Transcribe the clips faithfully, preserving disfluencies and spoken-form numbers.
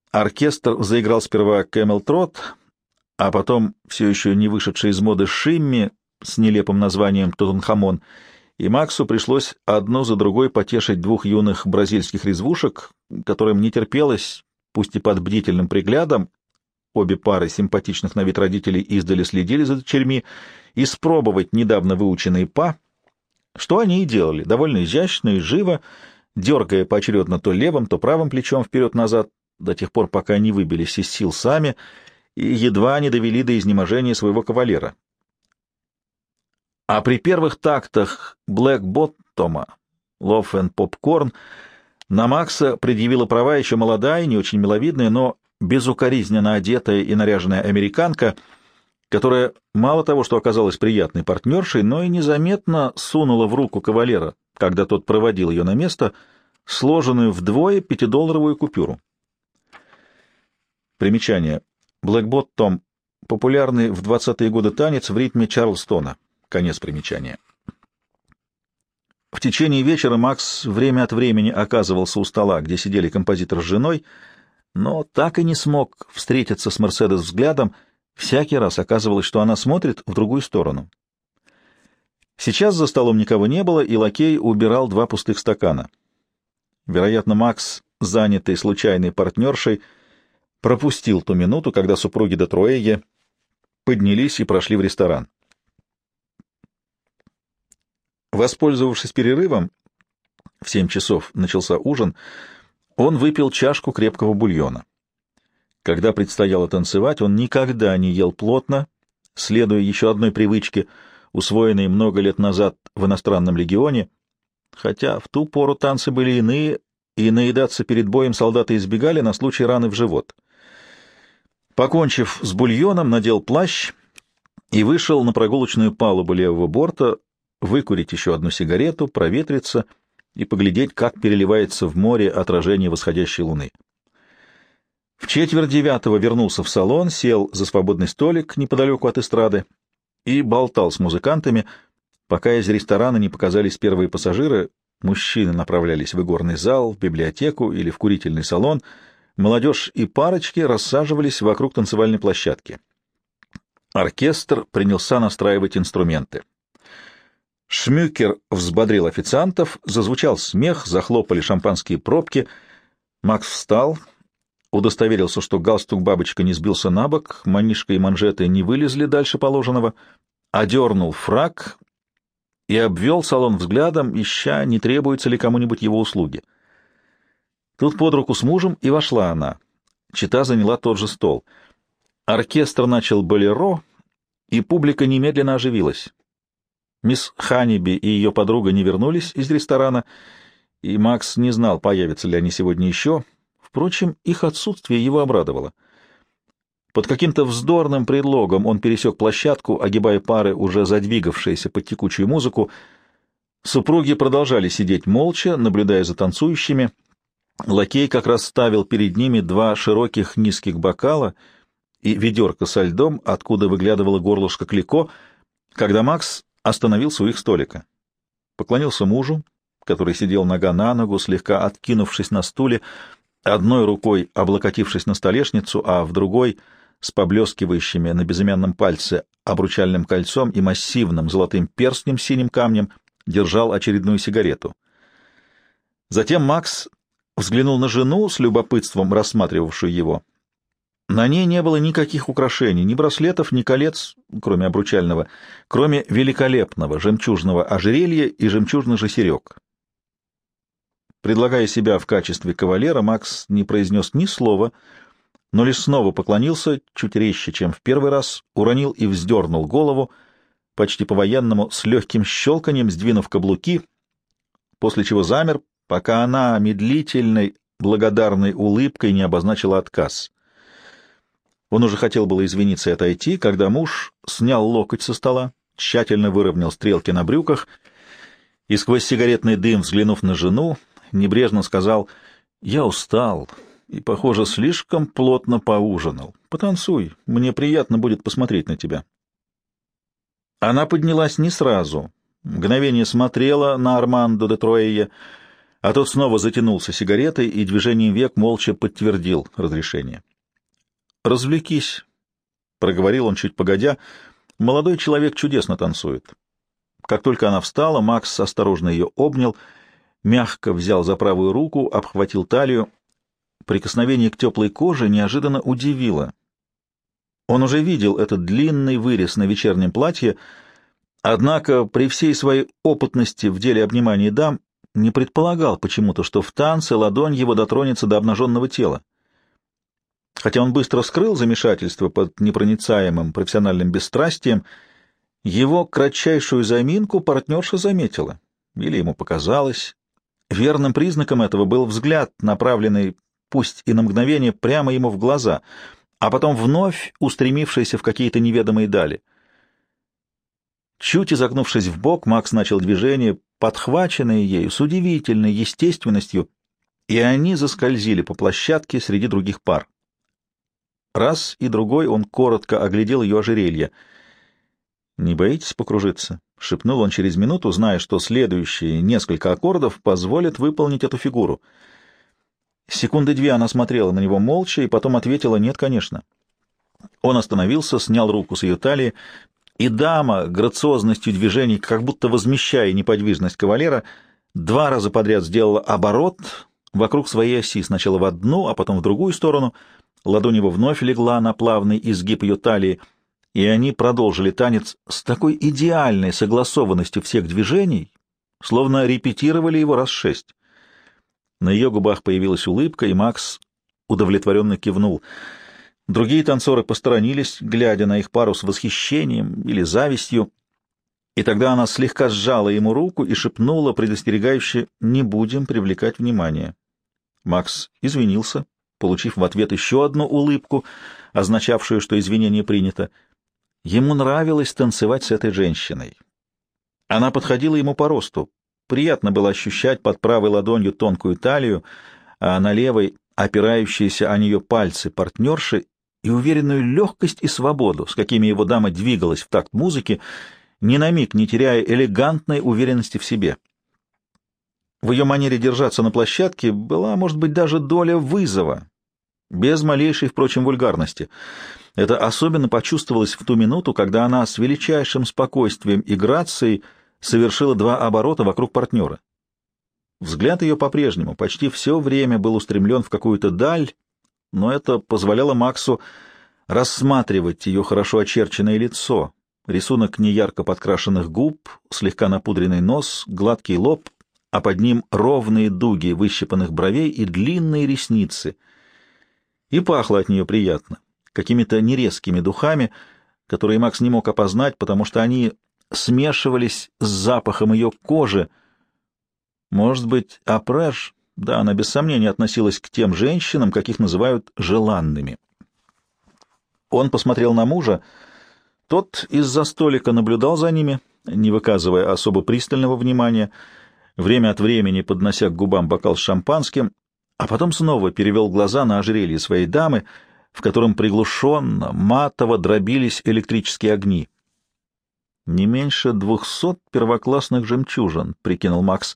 Оркестр заиграл сперва «Кэмел Трот», а потом все еще не вышедший из моды «Шимми» с нелепым названием «Тутанхамон», и Максу пришлось одну за другой потешить двух юных бразильских резвушек, которым не терпелось, пусть и под бдительным приглядом, обе пары симпатичных на вид родителей издали следили за дочерьми, испробовать недавно выученные па, что они и делали, довольно изящно и живо, дергая поочередно то левым, то правым плечом вперед-назад, до тех пор, пока не выбились из сил сами и едва не довели до изнеможения своего кавалера. А при первых тактах Блэк Боттома «Love and Popcorn» на Макса предъявила права еще молодая, не очень миловидная, но безукоризненно одетая и наряженная американка, которая мало того, что оказалась приятной партнершей, но и незаметно сунула в руку кавалера, когда тот проводил ее на место, сложенную вдвое пятидолларовую купюру. Примечание. Блэк-Боттом — популярный в двадцатые годы танец в ритме Чарльстона. Конец примечания. В течение вечера Макс время от времени оказывался у стола, где сидели композитор с женой, но так и не смог встретиться с Мерседес взглядом. Всякий раз оказывалось, что она смотрит в другую сторону. Сейчас за столом никого не было, и лакей убирал два пустых стакана. Вероятно, Макс, занятый случайной партнершей, пропустил ту минуту, когда супруги де Труэйе поднялись и прошли в ресторан. Воспользовавшись перерывом, в семь часов начался ужин, он выпил чашку крепкого бульона. Когда предстояло танцевать, он никогда не ел плотно, следуя еще одной привычке, усвоенной много лет назад в иностранном легионе, хотя в ту пору танцы были иные, и наедаться перед боем солдаты избегали на случай раны в живот. Покончив с бульоном, надел плащ и вышел на прогулочную палубу левого борта, выкурить еще одну сигарету, проветриться и поглядеть, как переливается в море отражение восходящей луны. В четверть девятого вернулся в салон, сел за свободный столик неподалеку от эстрады и болтал с музыкантами, пока из ресторана не показались первые пассажиры. Мужчины направлялись в игорный зал, в библиотеку или в курительный салон, молодежь и парочки рассаживались вокруг танцевальной площадки. Оркестр принялся настраивать инструменты. Шмюкер взбодрил официантов, зазвучал смех, захлопали шампанские пробки. Макс встал, удостоверился, что галстук-бабочка не сбился на бок, манишка и манжеты не вылезли дальше положенного, одернул фрак и обвел салон взглядом, ища, не требуется ли кому-нибудь его услуги. Тут под руку с мужем и вошла она. Чета заняла тот же стол. Оркестр начал болеро, и публика немедленно оживилась. Мисс Ханниби и ее подруга не вернулись из ресторана, и Макс не знал, появятся ли они сегодня еще. Впрочем, их отсутствие его обрадовало. Под каким-то вздорным предлогом он пересек площадку, огибая пары, уже задвигавшиеся под текучую музыку. Супруги продолжали сидеть молча, наблюдая за танцующими. Лакей как раз ставил перед ними два широких низких бокала и ведерко со льдом, откуда выглядывало горлышко Клико, когда Макс остановился у их столика. Поклонился мужу, который сидел нога на ногу, слегка откинувшись на стуле, одной рукой облокотившись на столешницу, а в другой с поблескивающими на безымянном пальце обручальным кольцом и массивным золотым перстнем с синим камнем держал очередную сигарету. Затем Макс взглянул на жену с любопытством, рассматривавшую его. На ней не было никаких украшений, ни браслетов, ни колец, кроме обручального, кроме великолепного жемчужного ожерелья и жемчужных же серег. Предлагая себя в качестве кавалера, Макс не произнес ни слова, но лишь снова поклонился, чуть резче, чем в первый раз, уронил и вздернул голову, почти по-военному, с легким щелканьем сдвинув каблуки, после чего замер, пока она медлительной, благодарной улыбкой не обозначила отказ. Он уже хотел было извиниться и отойти, когда муж снял локоть со стола, тщательно выровнял стрелки на брюках и, сквозь сигаретный дым, взглянув на жену, небрежно сказал: «Я устал и, похоже, слишком плотно поужинал. Потанцуй, мне приятно будет посмотреть на тебя». Она поднялась не сразу, мгновение смотрела на Армандо де Труэйе, А тот снова затянулся сигаретой и движением век молча подтвердил разрешение. «Развлекись», — проговорил он чуть погодя, — «молодой человек чудесно танцует». Как только она встала, Макс осторожно ее обнял, мягко взял за правую руку, обхватил талию. Прикосновение к теплой коже неожиданно удивило. Он уже видел этот длинный вырез на вечернем платье, однако при всей своей опытности в деле обнимания дам не предполагал почему-то, что в танце ладонь его дотронется до обнаженного тела. Хотя он быстро скрыл замешательство под непроницаемым профессиональным бесстрастием, его кратчайшую заминку партнерша заметила, или ему показалось. Верным признаком этого был взгляд, направленный, пусть и на мгновение, прямо ему в глаза, а потом вновь устремившийся в какие-то неведомые дали. Чуть изогнувшись вбок, Макс начал движение, подхваченное ею с удивительной естественностью, и они заскользили по площадке среди других пар. Раз и другой он коротко оглядел ее ожерелье. «Не боитесь покружиться?» — шепнул он через минуту, зная, что следующие несколько аккордов позволят выполнить эту фигуру. Секунды две она смотрела на него молча и потом ответила: «Нет, конечно». Он остановился, снял руку с ее талии, и дама, грациозностью движений, как будто возмещая неподвижность кавалера, два раза подряд сделала оборот вокруг своей оси, сначала в одну, а потом в другую сторону. Ладонь его вновь легла на плавный изгиб ее талии, и они продолжили танец с такой идеальной согласованностью всех движений, словно репетировали его раз шесть. На ее губах появилась улыбка, и Макс удовлетворенно кивнул. Другие танцоры посторонились, глядя на их пару с восхищением или завистью, и тогда она слегка сжала ему руку и шепнула предостерегающе: «Не будем привлекать внимание». Макс извинился, получив в ответ еще одну улыбку, означавшую, что извинение принято. Ему нравилось танцевать с этой женщиной. Она подходила ему по росту. Приятно было ощущать под правой ладонью тонкую талию, а на левой — опирающиеся о нее пальцы партнерши и уверенную легкость и свободу, с какими его дама двигалась в такт музыки, ни на миг не теряя элегантной уверенности в себе. В ее манере держаться на площадке была, может быть, даже доля вызова, без малейшей, впрочем, вульгарности. Это особенно почувствовалось в ту минуту, когда она с величайшим спокойствием и грацией совершила два оборота вокруг партнера. Взгляд ее по-прежнему почти все время был устремлен в какую-то даль, но это позволяло Максу рассматривать ее хорошо очерченное лицо, рисунок неярко подкрашенных губ, слегка напудренный нос, гладкий лоб, а под ним ровные дуги выщипанных бровей и длинные ресницы. И пахло от нее приятно, какими-то нерезкими духами, которые Макс не мог опознать, потому что они смешивались с запахом ее кожи. Может быть, Апреш, да, она без сомнения относилась к тем женщинам, каких называют желанными. Он посмотрел на мужа. Тот из-за столика наблюдал за ними, не выказывая особо пристального внимания, время от времени поднося к губам бокал с шампанским, а потом снова перевел глаза на ожерелье своей дамы, в котором приглушенно, матово дробились электрические огни. «Не меньше двухсот первоклассных жемчужин», — прикинул Макс.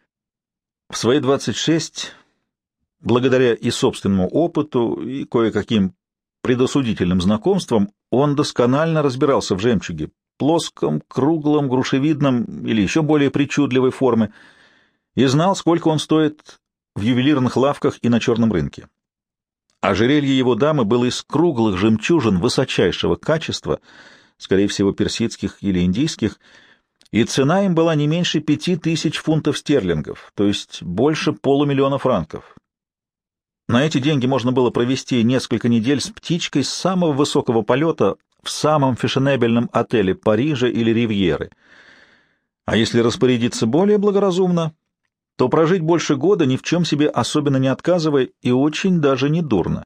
В свои двадцать шесть, благодаря и собственному опыту, и кое-каким предосудительным знакомствам, он досконально разбирался в жемчуге, плоском, круглом, грушевидном или еще более причудливой формы, и знал, сколько он стоит в ювелирных лавках и на черном рынке. Ожерелье его дамы было из круглых жемчужин высочайшего качества, скорее всего, персидских или индийских, и цена им была не меньше пяти тысяч фунтов стерлингов, то есть больше полумиллиона франков. На эти деньги можно было провести несколько недель с птичкой с самого высокого полета в самом фешенебельном отеле Парижа или Ривьеры. А если распорядиться более благоразумно, то прожить больше года, ни в чем себе особенно не отказывая, и очень даже не дурно.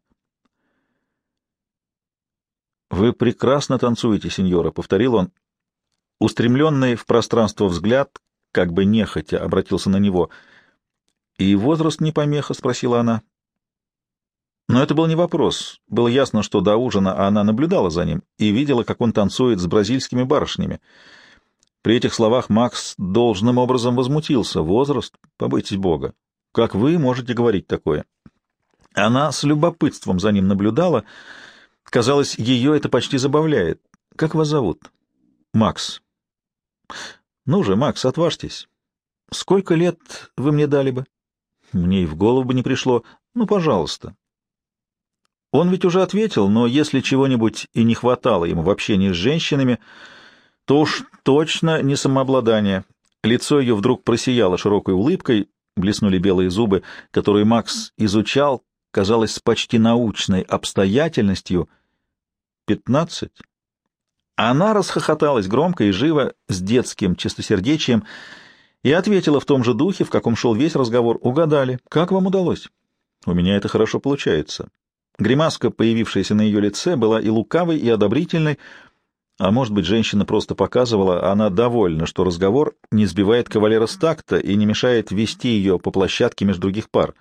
«Вы прекрасно танцуете, сеньора», — повторил он. Устремленный в пространство взгляд, как бы нехотя, обратился на него. «И возраст не помеха?» — спросила она. Но это был не вопрос. Было ясно, что до ужина она наблюдала за ним и видела, как он танцует с бразильскими барышнями. При этих словах Макс должным образом возмутился. «Возраст? Побойтесь Бога. Как вы можете говорить такое? Она с любопытством за ним наблюдала. Казалось, ее это почти забавляет. Как вас зовут? Макс. Ну же, Макс, отважьтесь. Сколько лет вы мне дали бы? Мне и в голову бы не пришло. Ну, пожалуйста. Он ведь уже ответил, но если чего-нибудь и не хватало ему в общении с женщинами, то уж точно не самообладание. Лицо ее вдруг просияло широкой улыбкой, блеснули белые зубы, которые Макс изучал, казалось, с почти научной обстоятельностью. Пятнадцать? Она расхохоталась громко и живо, с детским чистосердечием, и ответила в том же духе, в каком шел весь разговор. Угадали. Как вам удалось? У меня это хорошо получается. Гримаска, появившаяся на ее лице, была и лукавой, и одобрительной, а может быть, женщина просто показывала, она довольна, что разговор не сбивает кавалера с такта и не мешает вести ее по площадке между других пар.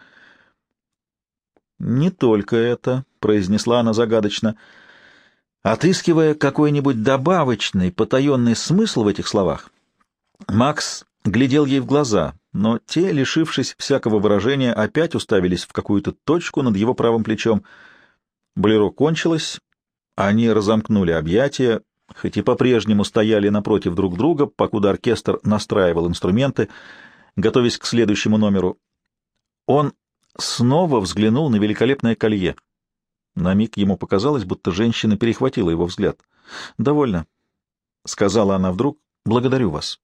«Не только это», — произнесла она загадочно, отыскивая какой-нибудь добавочный, потаенный смысл в этих словах. Макс глядел ей в глаза, но те, лишившись всякого выражения, опять уставились в какую-то точку над его правым плечом. Болеро кончилось, они разомкнули объятия, хоть и по-прежнему стояли напротив друг друга, покуда оркестр настраивал инструменты, готовясь к следующему номеру. Он снова взглянул на великолепное колье. На миг ему показалось, будто женщина перехватила его взгляд. «Довольно», — сказала она вдруг, — «благодарю вас».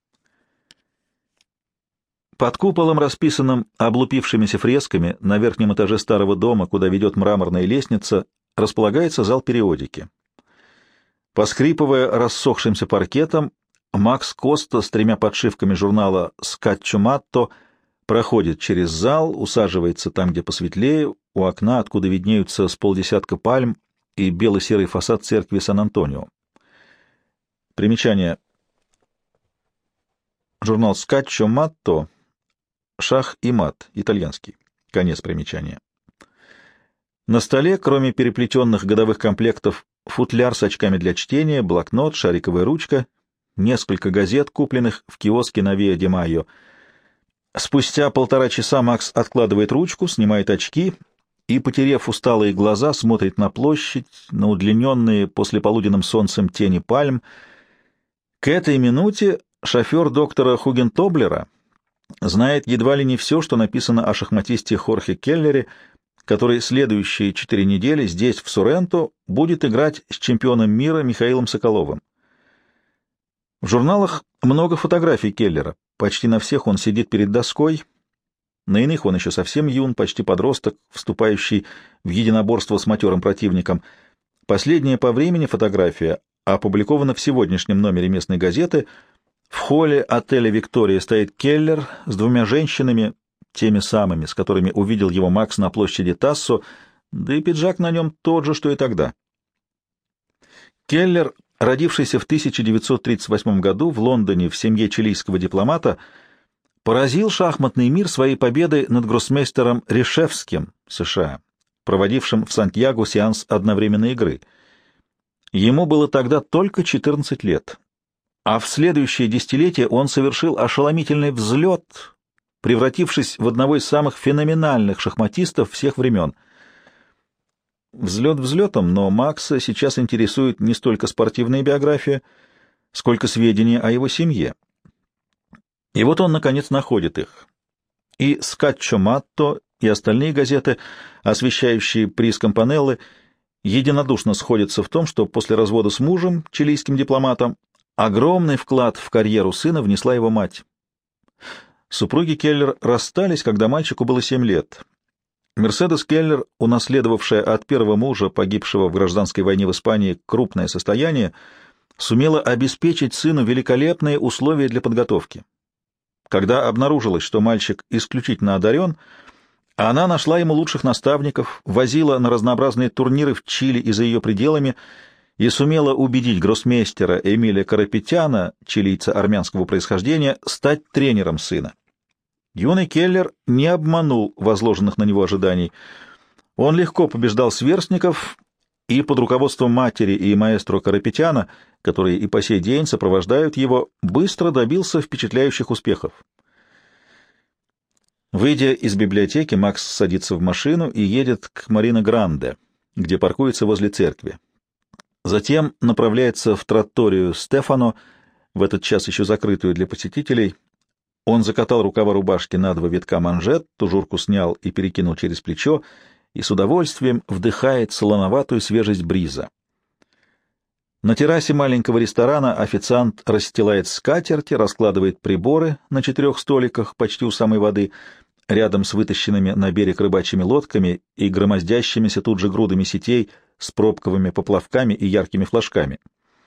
Под куполом, расписанным облупившимися фресками, на верхнем этаже старого дома, куда ведет мраморная лестница, располагается зал периодики. Поскрипывая рассохшимся паркетом, Макс Коста с тремя подшивками журнала «Скатчо Матто» проходит через зал, усаживается там, где посветлее, у окна, откуда виднеются с полдесятка пальм и бело-серый фасад церкви Сан-Антонио. Примечание. Журнал «Скатчо Матто», «Шах и мат», итальянский. Конец примечания. На столе, кроме переплетенных годовых комплектов, футляр с очками для чтения, блокнот, шариковая ручка, несколько газет, купленных в киоске на Виа де Майо. Спустя полтора часа Макс откладывает ручку, снимает очки и, потерев усталые глаза, смотрит на площадь, на удлиненные послеполуденным солнцем тени пальм. К этой минуте шофер доктора Хугентоблера знает едва ли не все, что написано о шахматисте Хорхе Келлере, который следующие четыре недели здесь, в Соренто, будет играть с чемпионом мира Михаилом Соколовым. В журналах много фотографий Келлера. Почти на всех он сидит перед доской. На иных он еще совсем юн, почти подросток, вступающий в единоборство с матерым противником. Последняя по времени фотография опубликована в сегодняшнем номере местной газеты. В холле отеля «Виктория» стоит Келлер с двумя женщинами, теми самыми, с которыми увидел его Макс на площади Тассо, да и пиджак на нем тот же, что и тогда. Келлер, родившийся в тысяча девятьсот тридцать восьмом году в Лондоне в семье чилийского дипломата, поразил шахматный мир своей победой над гроссмейстером Решевским, США, проводившим в Сантьяго сеанс одновременной игры. Ему было тогда только четырнадцать лет, а в следующее десятилетие он совершил ошеломительный взлет, превратившись в одного из самых феноменальных шахматистов всех времен. Взлет взлетом, но Макса сейчас интересует не столько спортивная биография, сколько сведения о его семье. И вот он, наконец, находит их. И «Скатчо Матто», и остальные газеты, освещающие приз Кампанеллы, единодушно сходятся в том, что после развода с мужем, чилийским дипломатом, огромный вклад в карьеру сына внесла его мать. Супруги Келлер расстались, когда мальчику было семь лет. Мерседес Келлер, унаследовавшая от первого мужа, погибшего в гражданской войне в Испании, крупное состояние, сумела обеспечить сыну великолепные условия для подготовки. Когда обнаружилось, что мальчик исключительно одарен, она нашла ему лучших наставников, возила на разнообразные турниры в Чили и за ее пределами и сумела убедить гроссмейстера Эмиля Карапетяна, чилийца армянского происхождения, стать тренером сына. Юный Келлер не обманул возложенных на него ожиданий. Он легко побеждал сверстников и под руководством матери и маэстро Карапетяна, которые и по сей день сопровождают его, быстро добился впечатляющих успехов. Выйдя из библиотеки, Макс садится в машину и едет к Марино Гранде, где паркуется возле церкви. Затем направляется в тратторию Стефано, в этот час еще закрытую для посетителей. Он закатал рукава рубашки на два витка манжет, тужурку снял и перекинул через плечо, и с удовольствием вдыхает солоноватую свежесть бриза. На террасе маленького ресторана официант расстилает скатерти, раскладывает приборы на четырех столиках почти у самой воды, рядом с вытащенными на берег рыбачьими лодками и громоздящимися тут же грудами сетей с пробковыми поплавками и яркими флажками.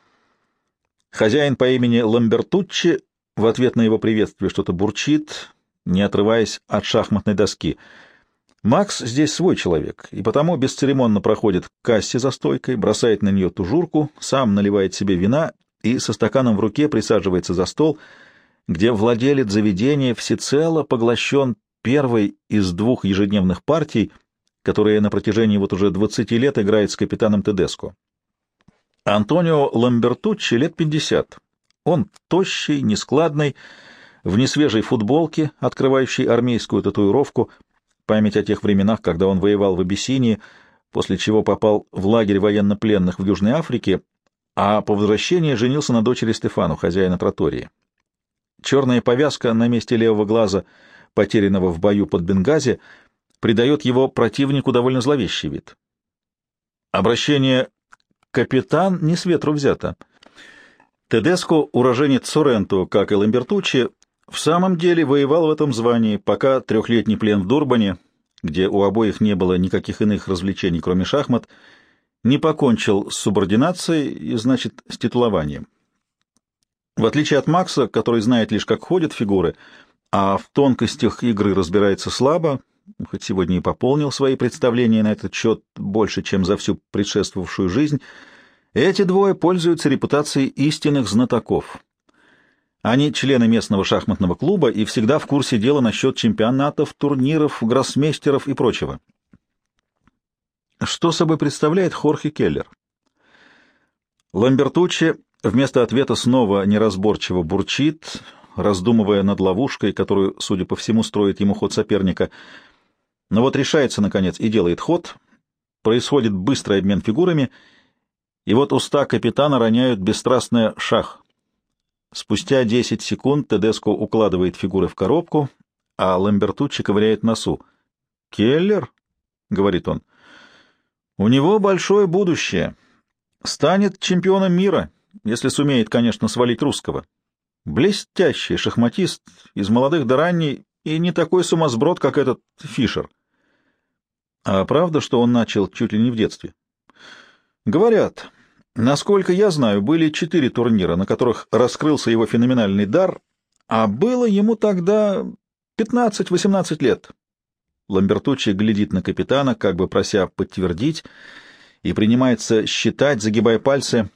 Хозяин по имени Ламбертуччи в ответ на его приветствие что-то бурчит, не отрываясь от шахматной доски. Макс здесь свой человек, и потому бесцеремонно проходит к кассе за стойкой, бросает на нее тужурку, сам наливает себе вина и со стаканом в руке присаживается за стол, где владелец заведения всецело поглощен первой из двух ежедневных партий, которые на протяжении вот уже двадцати лет играет с капитаном Тедеско. Антонио Ламбертуччи лет пятьдесят. Он тощий, нескладный, в несвежей футболке, открывающей армейскую татуировку, память о тех временах, когда он воевал в Абиссинии, после чего попал в лагерь военнопленных в Южной Африке, а по возвращении женился на дочери Стефану, хозяина траттории. Черная повязка на месте левого глаза, потерянного в бою под Бенгази, придает его противнику довольно зловещий вид. Обращение «капитан» не с ветру взято. Тедеско, уроженец Соренто, как и Ламбертуччи, в самом деле воевал в этом звании, пока трехлетний плен в Дурбане, где у обоих не было никаких иных развлечений, кроме шахмат, не покончил с субординацией и, значит, с титулованием. В отличие от Макса, который знает лишь, как ходят фигуры, а в тонкостях игры разбирается слабо, хоть сегодня и пополнил свои представления на этот счет больше, чем за всю предшествовавшую жизнь, эти двое пользуются репутацией истинных знатоков. Они члены местного шахматного клуба и всегда в курсе дела насчет чемпионатов, турниров, гроссмейстеров и прочего. Что собой представляет Хорхе Келлер? Ламбертуччи вместо ответа снова неразборчиво бурчит, раздумывая над ловушкой, которую, судя по всему, строит ему ход соперника. Но вот решается, наконец, и делает ход, происходит быстрый обмен фигурами, и вот уста капитана роняют бесстрастное «шах». Спустя десять секунд Тедеско укладывает фигуры в коробку, а Ламбертуччи ковыряет носу. «Келлер?» — говорит он. «У него большое будущее. Станет чемпионом мира, если сумеет, конечно, свалить русского. Блестящий шахматист, из молодых до ранней, и не такой сумасброд, как этот Фишер». «А правда, что он начал чуть ли не в детстве?» «Говорят. Насколько я знаю, были четыре турнира, на которых раскрылся его феноменальный дар, а было ему тогда пятнадцать-восемнадцать лет». Ламбертуччи глядит на капитана, как бы прося подтвердить, и принимается считать, загибая пальцы.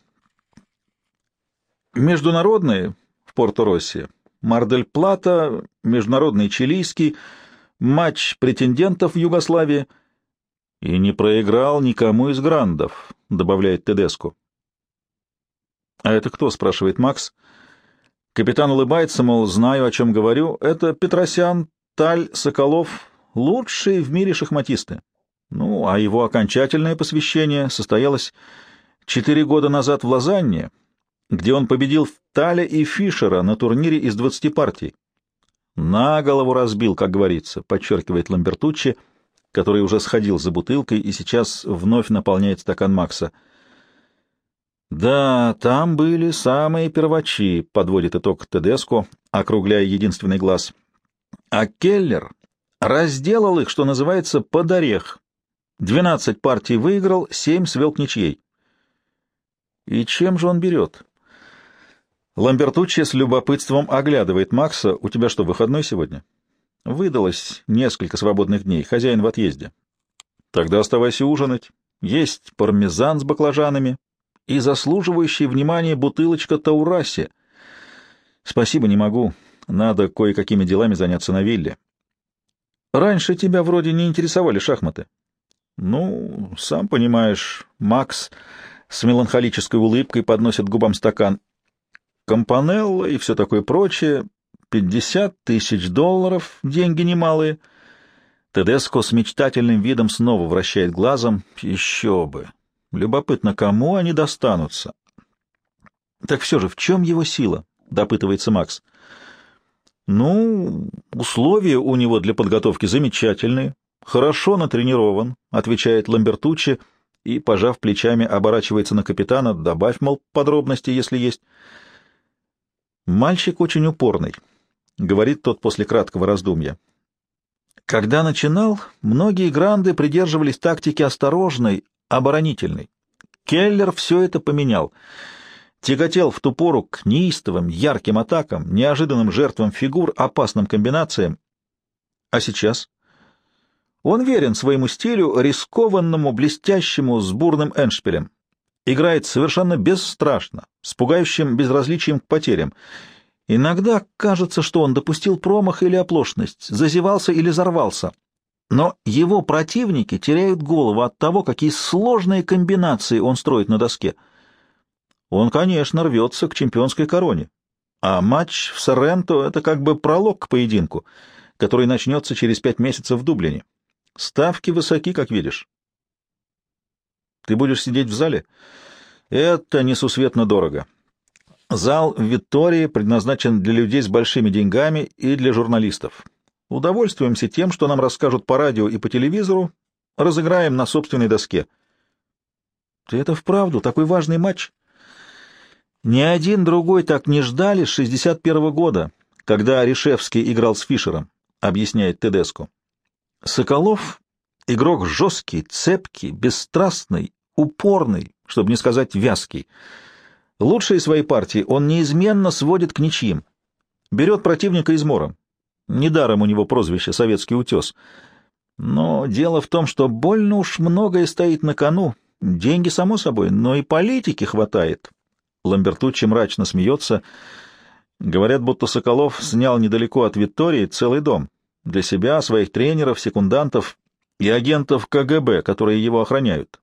Международные в Порто-Росси, Мар-дель-Плата, международный чилийский, матч претендентов в Югославии. И не проиграл никому из грандов, добавляет Тедеско. «А это кто?» — спрашивает Макс. Капитан улыбается, мол, знаю, о чем говорю. Это Петросян, Таль, Соколов, лучшие в мире шахматисты. Ну, а его окончательное посвящение состоялось четыре года назад в Лозанне, где он победил Таля и Фишера на турнире из двадцати партий. На голову разбил, как говорится, подчеркивает Ламбертуччи, который уже сходил за бутылкой и сейчас вновь наполняет стакан Макса. «Да, там были самые первачи», — подводит итог Тедеско, округляя единственный глаз. «А Келлер разделал их, что называется, под орех. Двенадцать партий выиграл, семь свел к ничьей». «И чем же он берет?» Ламбертуччи с любопытством оглядывает Макса. «У тебя что, выходной сегодня?» «Выдалось несколько свободных дней. Хозяин в отъезде». «Тогда оставайся ужинать. Есть пармезан с баклажанами и заслуживающая внимания бутылочка Таураси». «Спасибо, не могу. Надо кое-какими делами заняться на вилле». «Раньше тебя вроде не интересовали шахматы». «Ну, сам понимаешь». Макс с меланхолической улыбкой подносит к губам стакан. «Кампанелло и все такое прочее. Пятьдесят тысяч долларов, деньги немалые. Тедеско с мечтательным видом снова вращает глазом. Еще бы. Любопытно, кому они достанутся. Так все же, в чем его сила? Допытывается Макс. Ну, условия у него для подготовки замечательные. Хорошо натренирован, отвечает Ламбертуччи и, пожав плечами, оборачивается на капитана. Добавь, мол, подробности, если есть. Мальчик очень упорный, говорит тот после краткого раздумья. Когда начинал, многие гранды придерживались тактики осторожной, оборонительной. Келлер все это поменял. Тяготел в ту пору к неистовым, ярким атакам, неожиданным жертвам фигур, опасным комбинациям. А сейчас? Он верен своему стилю, рискованному, блестящему, с бурным эндшпилем. Играет совершенно бесстрашно, с пугающим безразличием к потерям. Иногда кажется, что он допустил промах или оплошность, зазевался или взорвался. Но его противники теряют голову от того, какие сложные комбинации он строит на доске. Он, конечно, рвется к чемпионской короне. А матч в Сорренто — это как бы пролог к поединку, который начнется через пять месяцев в Дублине. Ставки высоки, как видишь. Ты будешь сидеть в зале? Это несусветно дорого. Зал в Виттории предназначен для людей с большими деньгами и для журналистов. Удовольствуемся тем, что нам расскажут по радио и по телевизору, разыграем на собственной доске. Ты это вправду? Такой важный матч? Ни один другой так не ждали с шестьдесят первого года, когда Ришевский играл с Фишером, объясняет Тедеско. Соколов — игрок жесткий, цепкий, бесстрастный, упорный, чтобы не сказать вязкий. Лучшие свои партии он неизменно сводит к ничьим. Берет противника измором. Недаром у него прозвище «Советский утес». Но дело в том, что больно уж многое стоит на кону. Деньги, само собой, но и политики хватает. Ламбертуччи мрачно смеется. Говорят, будто Соколов снял недалеко от Виттории целый дом. Для себя, своих тренеров, секундантов и агентов ка гэ бэ, которые его охраняют.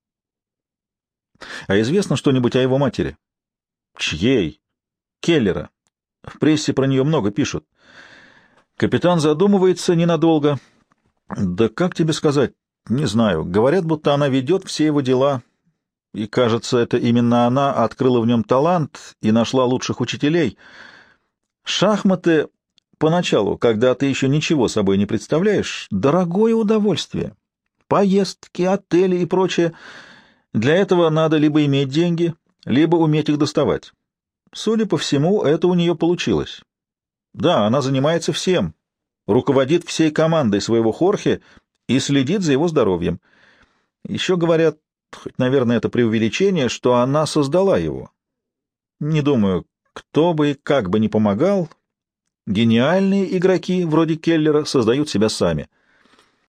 А известно что-нибудь о его матери? Чьей? Келлера. В прессе про нее много пишут. Капитан задумывается ненадолго. Да как тебе сказать? Не знаю. Говорят, будто она ведет все его дела. И, кажется, это именно она открыла в нем талант и нашла лучших учителей. Шахматы поначалу, когда ты еще ничего собой не представляешь, дорогое удовольствие. Поездки, отели и прочее. Для этого надо либо иметь деньги, либо уметь их доставать. Судя по всему, это у нее получилось. Да, она занимается всем, руководит всей командой своего Хорхе и следит за его здоровьем. Еще говорят, хоть, наверное, это преувеличение, что она создала его. Не думаю, кто бы и как бы ни помогал, гениальные игроки, вроде Келлера, создают себя сами.